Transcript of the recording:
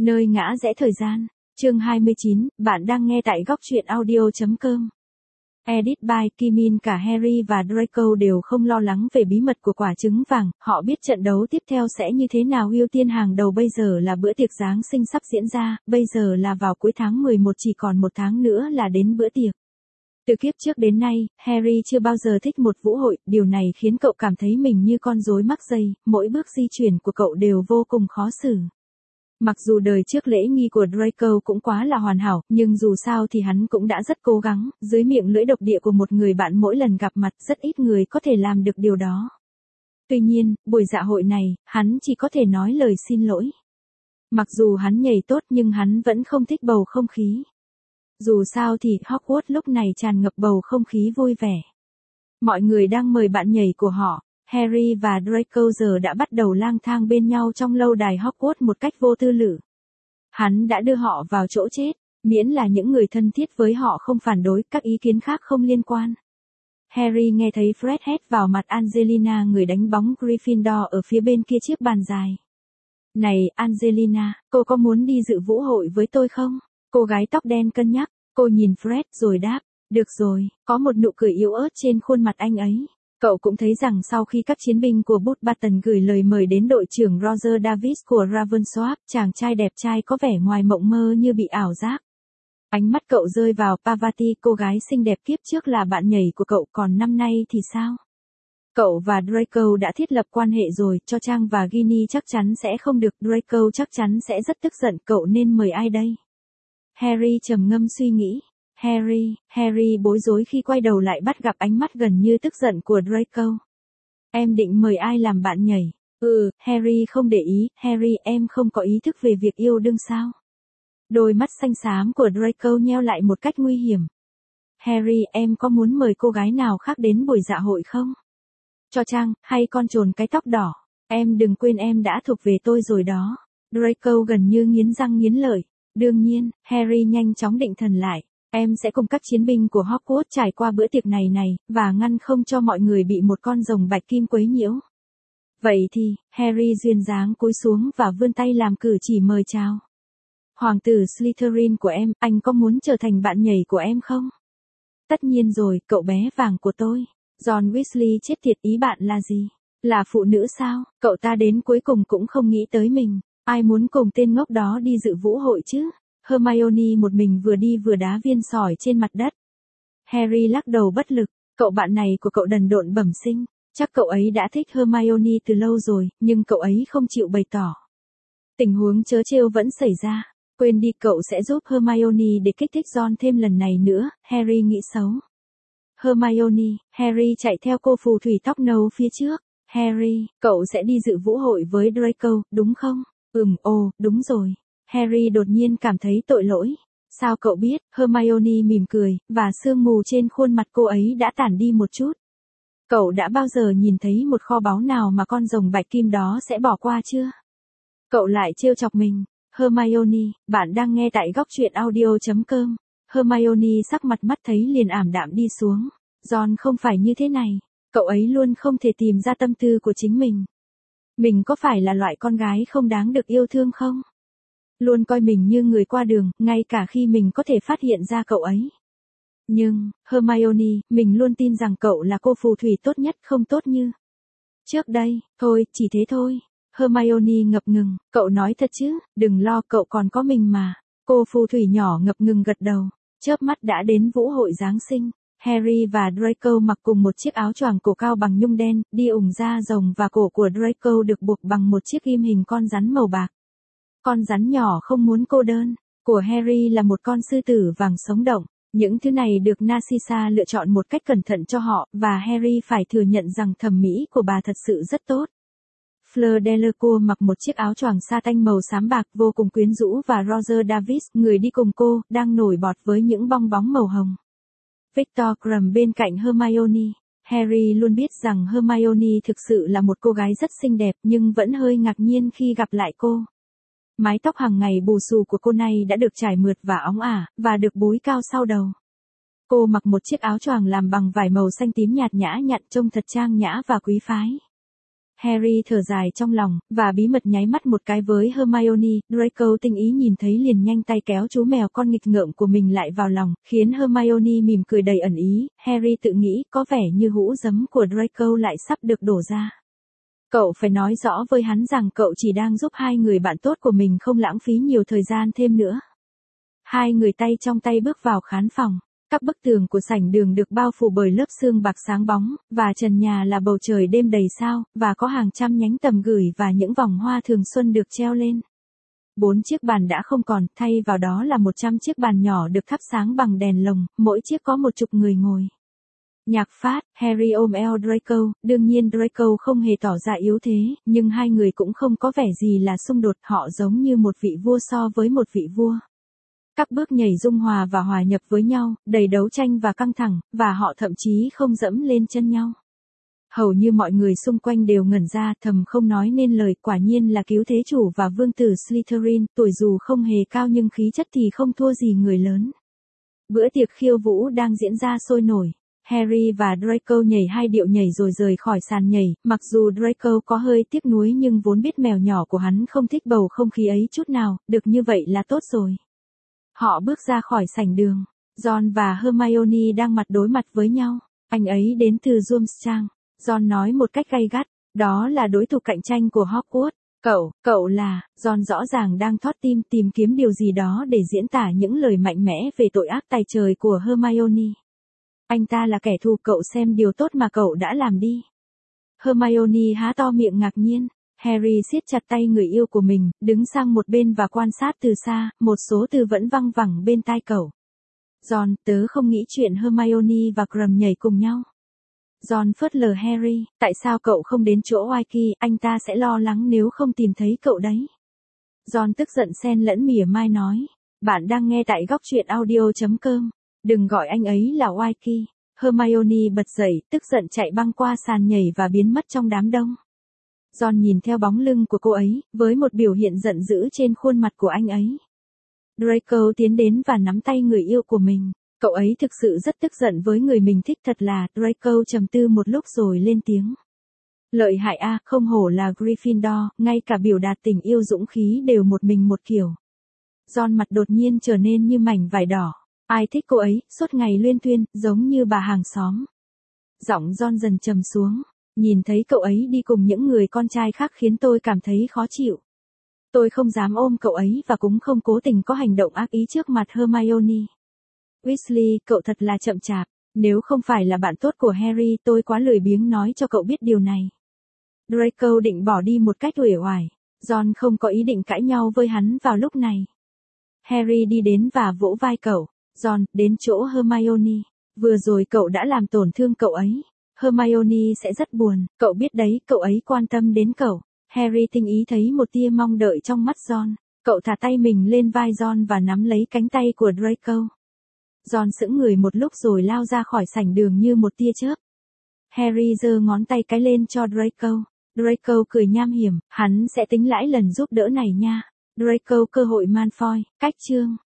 Nơi ngã rẽ thời gian. Chương 29, bạn đang nghe tại góc truyện audio.com. Edit by Kim Min. Cả Harry và Draco đều không lo lắng về bí mật của quả trứng vàng, họ biết trận đấu tiếp theo sẽ như thế nào. Ưu tiên hàng đầu bây giờ là bữa tiệc Giáng sinh sắp diễn ra, bây giờ là vào cuối tháng 11, chỉ còn một tháng nữa là đến bữa tiệc. Từ kiếp trước đến nay, Harry chưa bao giờ thích một vũ hội, điều này khiến cậu cảm thấy mình như con rối mắc dây, mỗi bước di chuyển của cậu đều vô cùng khó xử. Mặc dù đời trước lễ nghi của Draco cũng quá là hoàn hảo, nhưng dù sao thì hắn cũng đã rất cố gắng, dưới miệng lưỡi độc địa của một người bạn mỗi lần gặp mặt, rất ít người có thể làm được điều đó. Tuy nhiên, buổi dạ hội này, hắn chỉ có thể nói lời xin lỗi. Mặc dù hắn nhảy tốt nhưng hắn vẫn không thích bầu không khí. Dù sao thì Hogwarts lúc này tràn ngập bầu không khí vui vẻ. Mọi người đang mời bạn nhảy của họ. Harry và Draco giờ đã bắt đầu lang thang bên nhau trong lâu đài Hogwarts một cách vô tư lự. Hắn đã đưa họ vào chỗ chết, miễn là những người thân thiết với họ không phản đối, các ý kiến khác không liên quan. Harry nghe thấy Fred hét vào mặt Angelina, người đánh bóng Gryffindor ở phía bên kia chiếc bàn dài. Này, Angelina, cô có muốn đi dự vũ hội với tôi không? Cô gái tóc đen cân nhắc, cô nhìn Fred rồi đáp, được rồi, có một nụ cười yếu ớt trên khuôn mặt anh ấy. Cậu cũng thấy rằng sau khi các chiến binh của Mountbatten gửi lời mời đến đội trưởng Roger Davis của Ravensworth, chàng trai đẹp trai có vẻ ngoài mộng mơ như bị ảo giác. Ánh mắt cậu rơi vào Parvati, cô gái xinh đẹp kiếp trước là bạn nhảy của cậu, còn năm nay thì sao? Cậu và Draco đã thiết lập quan hệ rồi, Cho Chang và Ginny chắc chắn sẽ không được, Draco chắc chắn sẽ rất tức giận, cậu nên mời ai đây? Harry trầm ngâm suy nghĩ. Harry bối rối khi quay đầu lại bắt gặp ánh mắt gần như tức giận của Draco. Em định mời ai làm bạn nhảy? Harry không để ý, Harry em không có ý thức về việc yêu đương sao? Đôi mắt xanh xám của Draco nheo lại một cách nguy hiểm. Harry em có muốn mời cô gái nào khác đến buổi dạ hội không? Cho Chang, hay con trồn cái tóc đỏ? Em đừng quên em đã thuộc về tôi rồi đó. Draco gần như nghiến răng nghiến lợi. Đương nhiên, Harry nhanh chóng định thần lại. Em sẽ cùng các chiến binh của Hogwarts trải qua bữa tiệc này, và ngăn không cho mọi người bị một con rồng bạch kim quấy nhiễu. Vậy thì, Harry duyên dáng cúi xuống và vươn tay làm cử chỉ mời chào. Hoàng tử Slytherin của em, anh có muốn trở thành bạn nhảy của em không? Tất nhiên rồi, cậu bé vàng của tôi. John Weasley chết tiệt, ý bạn là gì? Là phụ nữ sao? Cậu ta đến cuối cùng cũng không nghĩ tới mình. Ai muốn cùng tên ngốc đó đi dự vũ hội chứ? Hermione một mình vừa đi vừa đá viên sỏi trên mặt đất. Harry lắc đầu bất lực, cậu bạn này của cậu đần độn bẩm sinh, chắc cậu ấy đã thích Hermione từ lâu rồi, nhưng cậu ấy không chịu bày tỏ. Tình huống trớ trêu vẫn xảy ra, quên đi, cậu sẽ giúp Hermione để kích thích Ron thêm lần này nữa, Harry nghĩ xấu. Hermione, Harry chạy theo cô phù thủy tóc nâu phía trước. Harry, cậu sẽ đi dự vũ hội với Draco, đúng không? Đúng rồi. Harry đột nhiên cảm thấy tội lỗi. Sao cậu biết? Hermione mỉm cười, và sương mù trên khuôn mặt cô ấy đã tản đi một chút. Cậu đã bao giờ nhìn thấy một kho báu nào mà con rồng bạch kim đó sẽ bỏ qua chưa? Cậu lại trêu chọc mình. Hermione, bạn đang nghe tại góc truyện audio.com. Hermione sắc mặt mắt thấy liền ảm đạm đi xuống. Ron không phải như thế này. Cậu ấy luôn không thể tìm ra tâm tư của chính mình. Mình có phải là loại con gái không đáng được yêu thương không? Luôn coi mình như người qua đường, ngay cả khi mình có thể phát hiện ra cậu ấy. Nhưng, Hermione, mình luôn tin rằng cậu là cô phù thủy tốt nhất, không tốt như trước đây. Thôi, chỉ thế thôi. Hermione ngập ngừng, cậu nói thật chứ? Đừng lo, cậu còn có mình mà. Cô phù thủy nhỏ ngập ngừng gật đầu. Chớp mắt đã đến vũ hội Giáng sinh. Harry và Draco mặc cùng một chiếc áo choàng cổ cao bằng nhung đen, đi ủng da rồng, và cổ của Draco được buộc bằng một chiếc ghim hình con rắn màu bạc. Con rắn nhỏ không muốn cô đơn, của Harry là một con sư tử vàng sống động. Những thứ này được Narcissa lựa chọn một cách cẩn thận cho họ, và Harry phải thừa nhận rằng thẩm mỹ của bà thật sự rất tốt. Fleur Delacour mặc một chiếc áo choàng sa tanh màu xám bạc vô cùng quyến rũ, và Roger Davis, người đi cùng cô, đang nổi bọt với những bong bóng màu hồng. Victor Krum bên cạnh Hermione. Harry luôn biết rằng Hermione thực sự là một cô gái rất xinh đẹp, nhưng vẫn hơi ngạc nhiên khi gặp lại cô. Mái tóc hàng ngày bù xù của cô này đã được trải mượt và óng ả, và được búi cao sau đầu. Cô mặc một chiếc áo choàng làm bằng vải màu xanh tím nhạt nhã nhặn, trông thật trang nhã và quý phái. Harry thở dài trong lòng, và bí mật nháy mắt một cái với Hermione. Draco tinh ý nhìn thấy liền nhanh tay kéo chú mèo con nghịch ngợm của mình lại vào lòng, khiến Hermione mỉm cười đầy ẩn ý. Harry tự nghĩ có vẻ như hũ giấm của Draco lại sắp được đổ ra. Cậu phải nói rõ với hắn rằng cậu chỉ đang giúp hai người bạn tốt của mình không lãng phí nhiều thời gian thêm nữa. Hai người tay trong tay bước vào khán phòng. Các bức tường của sảnh đường được bao phủ bởi lớp sương bạc sáng bóng, và trần nhà là bầu trời đêm đầy sao, và có hàng trăm nhánh tầm gửi và những vòng hoa thường xuân được treo lên. 4 chiếc bàn đã không còn, thay vào đó là 100 chiếc bàn nhỏ được thắp sáng bằng đèn lồng, mỗi chiếc có 10 người ngồi. Nhạc phát, Harry ôm eo Draco, đương nhiên Draco không hề tỏ ra yếu thế, nhưng hai người cũng không có vẻ gì là xung đột, họ giống như một vị vua so với một vị vua. Các bước nhảy dung hòa và hòa nhập với nhau, đầy đấu tranh và căng thẳng, và họ thậm chí không dẫm lên chân nhau. Hầu như mọi người xung quanh đều ngẩn ra, thầm không nói nên lời, quả nhiên là cứu thế chủ và vương tử Slytherin, tuổi dù không hề cao nhưng khí chất thì không thua gì người lớn. Bữa tiệc khiêu vũ đang diễn ra sôi nổi. Harry và Draco nhảy 2 điệu nhảy rồi rời khỏi sàn nhảy, mặc dù Draco có hơi tiếc nuối nhưng vốn biết mèo nhỏ của hắn không thích bầu không khí ấy chút nào, được như vậy là tốt rồi. Họ bước ra khỏi sảnh đường. Ron và Hermione đang mặt đối mặt với nhau. Anh ấy đến từ Durmstrang. Ron nói một cách gay gắt, đó là đối thủ cạnh tranh của Hogwarts. Cậu là, Ron rõ ràng đang thót tim tìm kiếm điều gì đó để diễn tả những lời mạnh mẽ về tội ác tày trời của Hermione. Anh ta là kẻ thù, cậu xem điều tốt mà cậu đã làm đi. Hermione há to miệng ngạc nhiên. Harry siết chặt tay người yêu của mình, đứng sang một bên và quan sát từ xa, một số từ vẫn văng vẳng bên tai cậu. Ron, tớ không nghĩ chuyện Hermione và Ron nhảy cùng nhau. Ron phớt lờ Harry, tại sao cậu không đến chỗ Wyke, anh ta sẽ lo lắng nếu không tìm thấy cậu đấy. Ron tức giận xen lẫn mỉa mai nói, bạn đang nghe tại góc truyện audio.com, đừng gọi anh ấy là Wyke. Hermione bật dậy, tức giận chạy băng qua sàn nhảy và biến mất trong đám đông. Ron nhìn theo bóng lưng của cô ấy, với một biểu hiện giận dữ trên khuôn mặt của anh ấy. Draco tiến đến và nắm tay người yêu của mình. Cậu ấy thực sự rất tức giận với người mình thích thật là. Draco trầm tư một lúc rồi lên tiếng. Lợi hại a, không hổ là Gryffindor, ngay cả biểu đạt tình yêu dũng khí đều một mình một kiểu. Ron mặt đột nhiên trở nên như mảnh vải đỏ. Ai thích cô ấy, suốt ngày luyên thuyên, giống như bà hàng xóm. Giọng Ron dần trầm xuống. Nhìn thấy cậu ấy đi cùng những người con trai khác khiến tôi cảm thấy khó chịu. Tôi không dám ôm cậu ấy và cũng không cố tình có hành động ác ý trước mặt Hermione. Weasley, cậu thật là chậm chạp. Nếu không phải là bạn tốt của Harry, tôi quá lười biếng nói cho cậu biết điều này. Draco định bỏ đi một cách uể oải. Ron không có ý định cãi nhau với hắn vào lúc này. Harry đi đến và vỗ vai cậu. Ron, đến chỗ Hermione. Vừa rồi cậu đã làm tổn thương cậu ấy. Hermione sẽ rất buồn, cậu biết đấy, cậu ấy quan tâm đến cậu. Harry tinh ý thấy một tia mong đợi trong mắt Ron. Cậu thả tay mình lên vai Ron và nắm lấy cánh tay của Draco. Ron sững người một lúc rồi lao ra khỏi sảnh đường như một tia chớp. Harry giơ ngón tay cái lên cho Draco. Draco cười nham hiểm, hắn sẽ tính lãi lần giúp đỡ này nha. Draco cơ hội Malfoy, cách chương.